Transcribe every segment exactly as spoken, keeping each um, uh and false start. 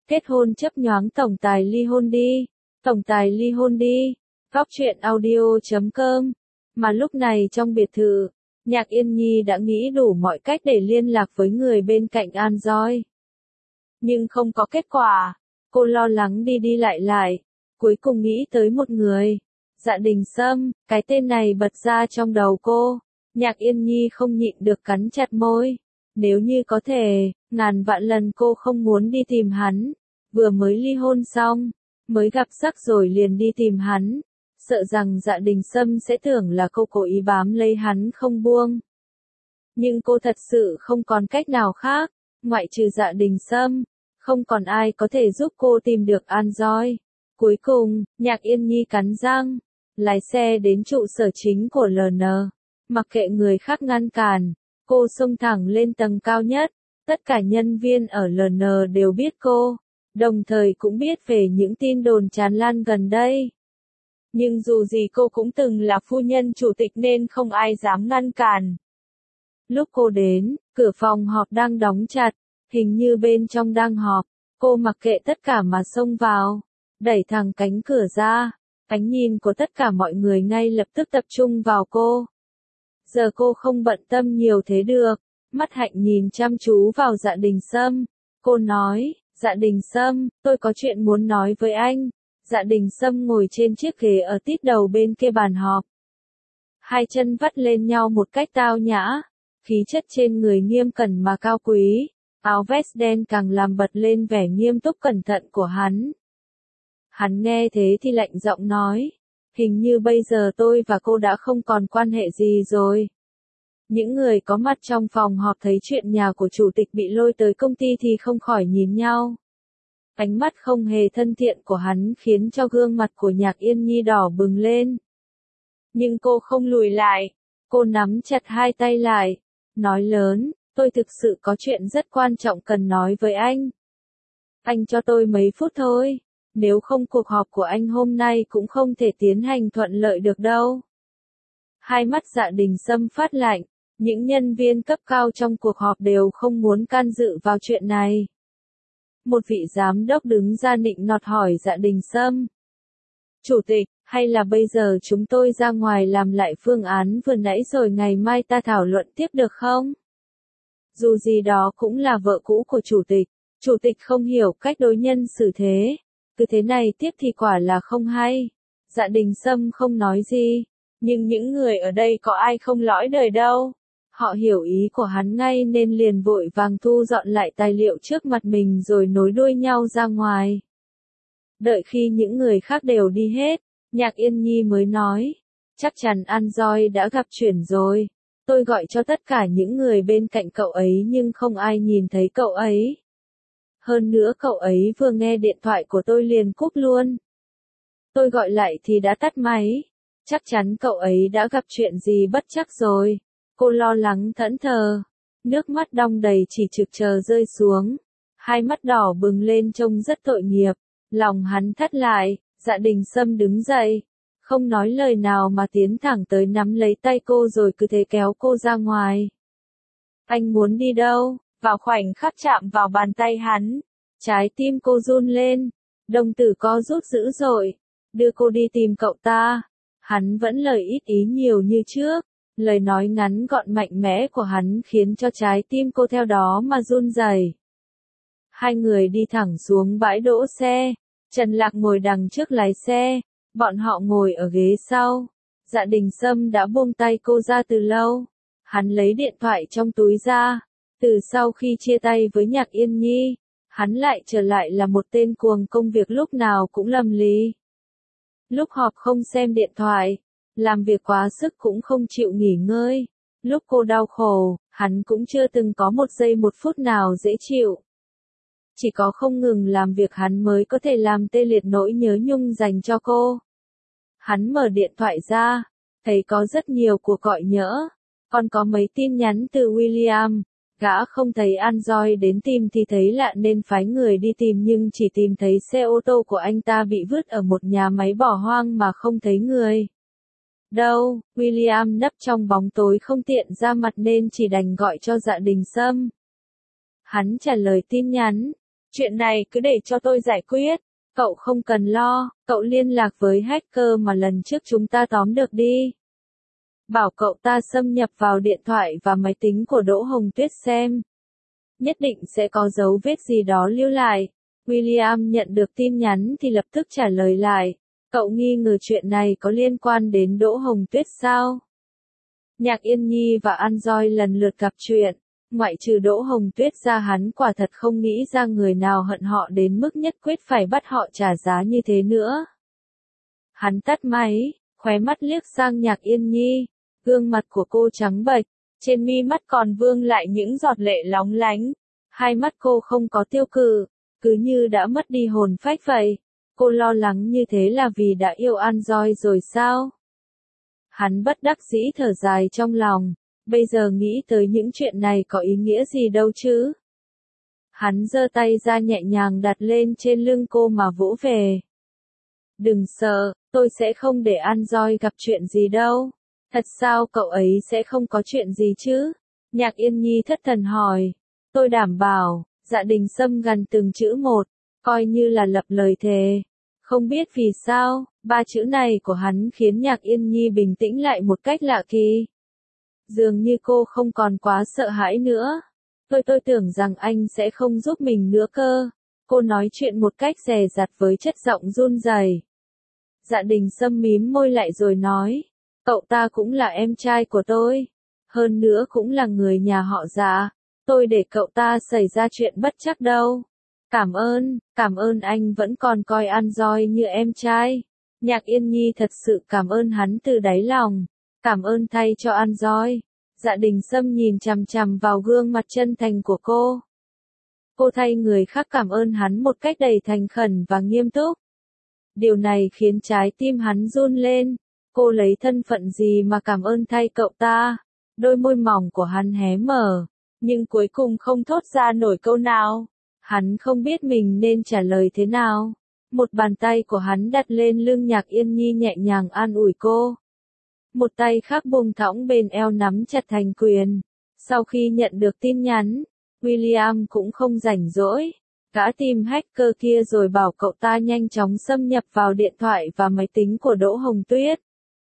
Kết hôn chấp nhoáng tổng tài ly hôn đi. Tổng tài ly hôn đi. Góc truyện audio chấm com. Mà lúc này trong biệt thự, Nhạc Yên Nhi đã nghĩ đủ mọi cách để liên lạc với người bên cạnh An Doi. Nhưng không có kết quả. Cô lo lắng đi đi lại lại. Cuối cùng nghĩ tới một người. Dạ Đình Sâm, cái tên này bật ra trong đầu cô. Nhạc Yên Nhi không nhịn được cắn chặt môi. Nếu như có thể, ngàn vạn lần cô không muốn đi tìm hắn. Vừa mới ly hôn xong, mới gặp sắc rồi liền đi tìm hắn. Sợ rằng Dạ Đình Sâm sẽ tưởng là cô cố ý bám lấy hắn không buông. Nhưng cô thật sự không còn cách nào khác, ngoại trừ Dạ Đình Sâm, không còn ai có thể giúp cô tìm được An Doi. Cuối cùng, Nhạc Yên Nhi cắn răng, lái xe đến trụ sở chính của lờ en. Mặc kệ người khác ngăn cản, cô xông thẳng lên tầng cao nhất. Tất cả nhân viên ở lờ en đều biết cô, đồng thời cũng biết về những tin đồn tràn lan gần đây. Nhưng dù gì cô cũng từng là phu nhân chủ tịch nên không ai dám ngăn cản. Lúc cô đến, cửa phòng họp đang đóng chặt, hình như bên trong đang họp. Cô mặc kệ tất cả mà xông vào, đẩy thẳng cánh cửa ra. Ánh nhìn của tất cả mọi người ngay lập tức tập trung vào cô. Giờ cô không bận tâm nhiều thế được, mắt hạnh nhìn chăm chú vào Dạ Đình Sâm. Cô nói, Dạ Đình Sâm, tôi có chuyện muốn nói với anh. Dạ Đình Sâm ngồi trên chiếc ghế ở tít đầu bên kia bàn họp. Hai chân vắt lên nhau một cách tao nhã, khí chất trên người nghiêm cẩn mà cao quý, áo vest đen càng làm bật lên vẻ nghiêm túc cẩn thận của hắn. Hắn nghe thế thì lạnh giọng nói, hình như bây giờ tôi và cô đã không còn quan hệ gì rồi. Những người có mặt trong phòng họp thấy chuyện nhà của chủ tịch bị lôi tới công ty thì không khỏi nhìn nhau. Ánh mắt không hề thân thiện của hắn khiến cho gương mặt của Nhạc Yên Nhi đỏ bừng lên. Nhưng cô không lùi lại, cô nắm chặt hai tay lại, nói lớn, tôi thực sự có chuyện rất quan trọng cần nói với anh. Anh cho tôi mấy phút thôi, nếu không cuộc họp của anh hôm nay cũng không thể tiến hành thuận lợi được đâu. Hai mắt Dạ Đình Sâm phát lạnh, những nhân viên cấp cao trong cuộc họp đều không muốn can dự vào chuyện này. Một vị giám đốc đứng ra nịnh nọt hỏi Dạ Đình Sâm. Chủ tịch, hay là bây giờ chúng tôi ra ngoài làm lại phương án vừa nãy rồi ngày mai ta thảo luận tiếp được không? Dù gì đó cũng là vợ cũ của chủ tịch, chủ tịch không hiểu cách đối nhân xử thế. Cứ thế này tiếp thì quả là không hay. Dạ Đình Sâm không nói gì, nhưng những người ở đây có ai không lõi đời đâu. Họ hiểu ý của hắn ngay nên liền vội vàng thu dọn lại tài liệu trước mặt mình rồi nối đuôi nhau ra ngoài. Đợi khi những người khác đều đi hết, Nhạc Yên Nhi mới nói, chắc chắn An Doi đã gặp chuyển rồi. Tôi gọi cho tất cả những người bên cạnh cậu ấy nhưng không ai nhìn thấy cậu ấy. Hơn nữa cậu ấy vừa nghe điện thoại của tôi liền cúp luôn. Tôi gọi lại thì đã tắt máy. Chắc chắn cậu ấy đã gặp chuyện gì bất trắc rồi. Cô lo lắng thẫn thờ. Nước mắt đong đầy chỉ trực chờ rơi xuống. Hai mắt đỏ bừng lên trông rất tội nghiệp. Lòng hắn thắt lại. Dạ Đình Sâm đứng dậy. Không nói lời nào mà tiến thẳng tới nắm lấy tay cô rồi cứ thế kéo cô ra ngoài. Anh muốn đi đâu? Vào khoảnh khắc chạm vào bàn tay hắn, trái tim cô run lên, đồng tử co rút dữ dội, đưa cô đi tìm cậu ta. Hắn vẫn lời ít ý nhiều như trước, lời nói ngắn gọn mạnh mẽ của hắn khiến cho trái tim cô theo đó mà run rẩy. Hai người đi thẳng xuống bãi đỗ xe, Trần Lạc ngồi đằng trước lái xe, bọn họ ngồi ở ghế sau. Dạ Đình Sâm đã buông tay cô ra từ lâu, hắn lấy điện thoại trong túi ra. Từ sau khi chia tay với Nhạc Yên Nhi, hắn lại trở lại là một tên cuồng công việc lúc nào cũng lầm lì. Lúc họp không xem điện thoại, làm việc quá sức cũng không chịu nghỉ ngơi. Lúc cô đau khổ, hắn cũng chưa từng có một giây một phút nào dễ chịu. Chỉ có không ngừng làm việc hắn mới có thể làm tê liệt nỗi nhớ nhung dành cho cô. Hắn mở điện thoại ra, thấy có rất nhiều cuộc gọi nhỡ, còn có mấy tin nhắn từ William. Gã không thấy An Doi đến tìm thì thấy lạ nên phái người đi tìm nhưng chỉ tìm thấy xe ô tô của anh ta bị vứt ở một nhà máy bỏ hoang mà không thấy người. Đâu, William nấp trong bóng tối không tiện ra mặt nên chỉ đành gọi cho Dạ Đình Sâm. Hắn trả lời tin nhắn, Chuyện này cứ để cho tôi giải quyết. Cậu không cần lo, cậu liên lạc với hacker mà lần trước chúng ta tóm được đi. Bảo cậu ta xâm nhập vào điện thoại và máy tính của Đỗ Hồng Tuyết xem. Nhất định sẽ có dấu vết gì đó lưu lại. William nhận được tin nhắn thì lập tức trả lời lại. Cậu nghi ngờ chuyện này có liên quan đến Đỗ Hồng Tuyết sao? Nhạc Yên Nhi và An Doi lần lượt gặp chuyện. Ngoại trừ Đỗ Hồng Tuyết ra hắn quả thật không nghĩ ra người nào hận họ đến mức nhất quyết phải bắt họ trả giá như thế nữa. Hắn tắt máy, khóe mắt liếc sang Nhạc Yên Nhi. Gương mặt của cô trắng bệch, trên mi mắt còn vương lại những giọt lệ lóng lánh. Hai mắt cô không có tiêu cự, cứ như đã mất đi hồn phách vậy. Cô lo lắng như thế là vì đã yêu An Doi rồi sao? Hắn bất đắc dĩ thở dài trong lòng, bây giờ nghĩ tới những chuyện này có ý nghĩa gì đâu chứ? Hắn giơ tay ra nhẹ nhàng đặt lên trên lưng cô mà vỗ về. Đừng sợ, tôi sẽ không để An Doi gặp chuyện gì đâu. Thật sao cậu ấy sẽ không có chuyện gì chứ? Nhạc Yên Nhi thất thần hỏi. Tôi đảm bảo, Dạ Đình Sâm gần từng chữ một, coi như là lập lời thề. Không biết vì sao, ba chữ này của hắn khiến Nhạc Yên Nhi bình tĩnh lại một cách lạ kỳ. Dường như cô không còn quá sợ hãi nữa. Tôi tôi tưởng rằng anh sẽ không giúp mình nữa cơ. Cô nói chuyện một cách dè dặt với chất giọng run rẩy. Dạ Đình Sâm mím môi lại rồi nói. Cậu ta cũng là em trai của tôi. Hơn nữa cũng là người nhà họ Dạ. Tôi để cậu ta xảy ra chuyện bất trắc đâu. Cảm ơn, cảm ơn anh vẫn còn coi An Doi như em trai. Nhạc Yên Nhi thật sự cảm ơn hắn từ đáy lòng. Cảm ơn thay cho An Doi. Dạ Đình Sâm nhìn chằm chằm vào gương mặt chân thành của cô. Cô thay người khác cảm ơn hắn một cách đầy thành khẩn và nghiêm túc. Điều này khiến trái tim hắn run lên. Cô lấy thân phận gì mà cảm ơn thay cậu ta? Đôi môi mỏng của hắn hé mở, nhưng cuối cùng không thốt ra nổi câu nào. Hắn không biết mình nên trả lời thế nào. Một bàn tay của hắn đặt lên lưng Nhạc Yên Nhi nhẹ nhàng an ủi cô. Một tay khác buông thõng bên eo nắm chặt thành quyền. Sau khi nhận được tin nhắn, William cũng không rảnh rỗi. Gã tìm hacker kia rồi bảo cậu ta nhanh chóng xâm nhập vào điện thoại và máy tính của Đỗ Hồng Tuyết.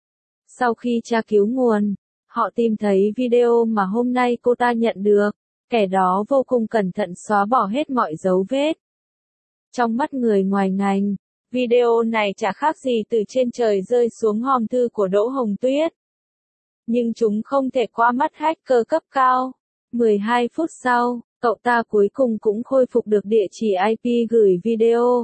Sau khi tra cứu nguồn, họ tìm thấy video mà hôm nay cô ta nhận được. Kẻ đó vô cùng cẩn thận xóa bỏ hết mọi dấu vết. Trong mắt người ngoài ngành, video này chả khác gì từ trên trời rơi xuống hòm thư của Đỗ Hồng Tuyết. Nhưng chúng không thể qua mắt hacker cấp cao. mười hai phút sau, cậu ta cuối cùng cũng khôi phục được địa chỉ i pê gửi video.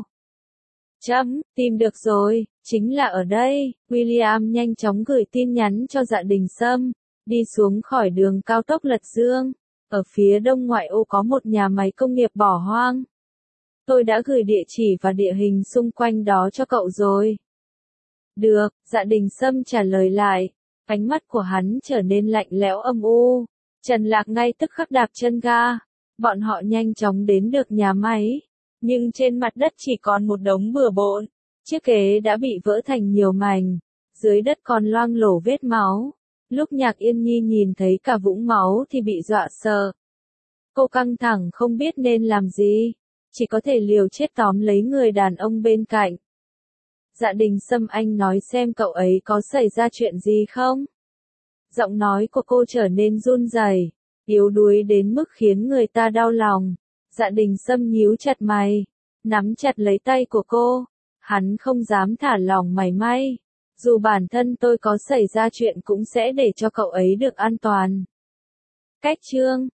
Chấm, tìm được rồi, chính là ở đây. William nhanh chóng gửi tin nhắn cho Dạ Đình Sâm, đi xuống khỏi đường cao tốc Lật Dương. Ở phía đông ngoại ô có một nhà máy công nghiệp bỏ hoang. Tôi đã gửi địa chỉ và địa hình xung quanh đó cho cậu rồi. Được, Dạ Đình Sâm trả lời lại. Ánh mắt của hắn trở nên lạnh lẽo âm u. Trần Lạc ngay tức khắc đạp chân ga. Bọn họ nhanh chóng đến được nhà máy. Nhưng trên mặt đất chỉ còn một đống bừa bộn. Chiếc ghế đã bị vỡ thành nhiều mảnh. Dưới đất còn loang lổ vết máu. Lúc Nhạc Yên Nhi nhìn thấy cả vũng máu thì bị dọa sợ. Cô căng thẳng không biết nên làm gì. Chỉ có thể liều chết tóm lấy người đàn ông bên cạnh. Dạ Đình Sâm, anh nói xem cậu ấy có xảy ra chuyện gì không? Giọng nói của cô trở nên run rẩy, yếu đuối đến mức khiến người ta đau lòng. Dạ Đình Sâm nhíu chặt mày, nắm chặt lấy tay của cô. Hắn không dám thả lỏng mảy may. Dù bản thân tôi có xảy ra chuyện cũng sẽ để cho cậu ấy được an toàn. Cách chương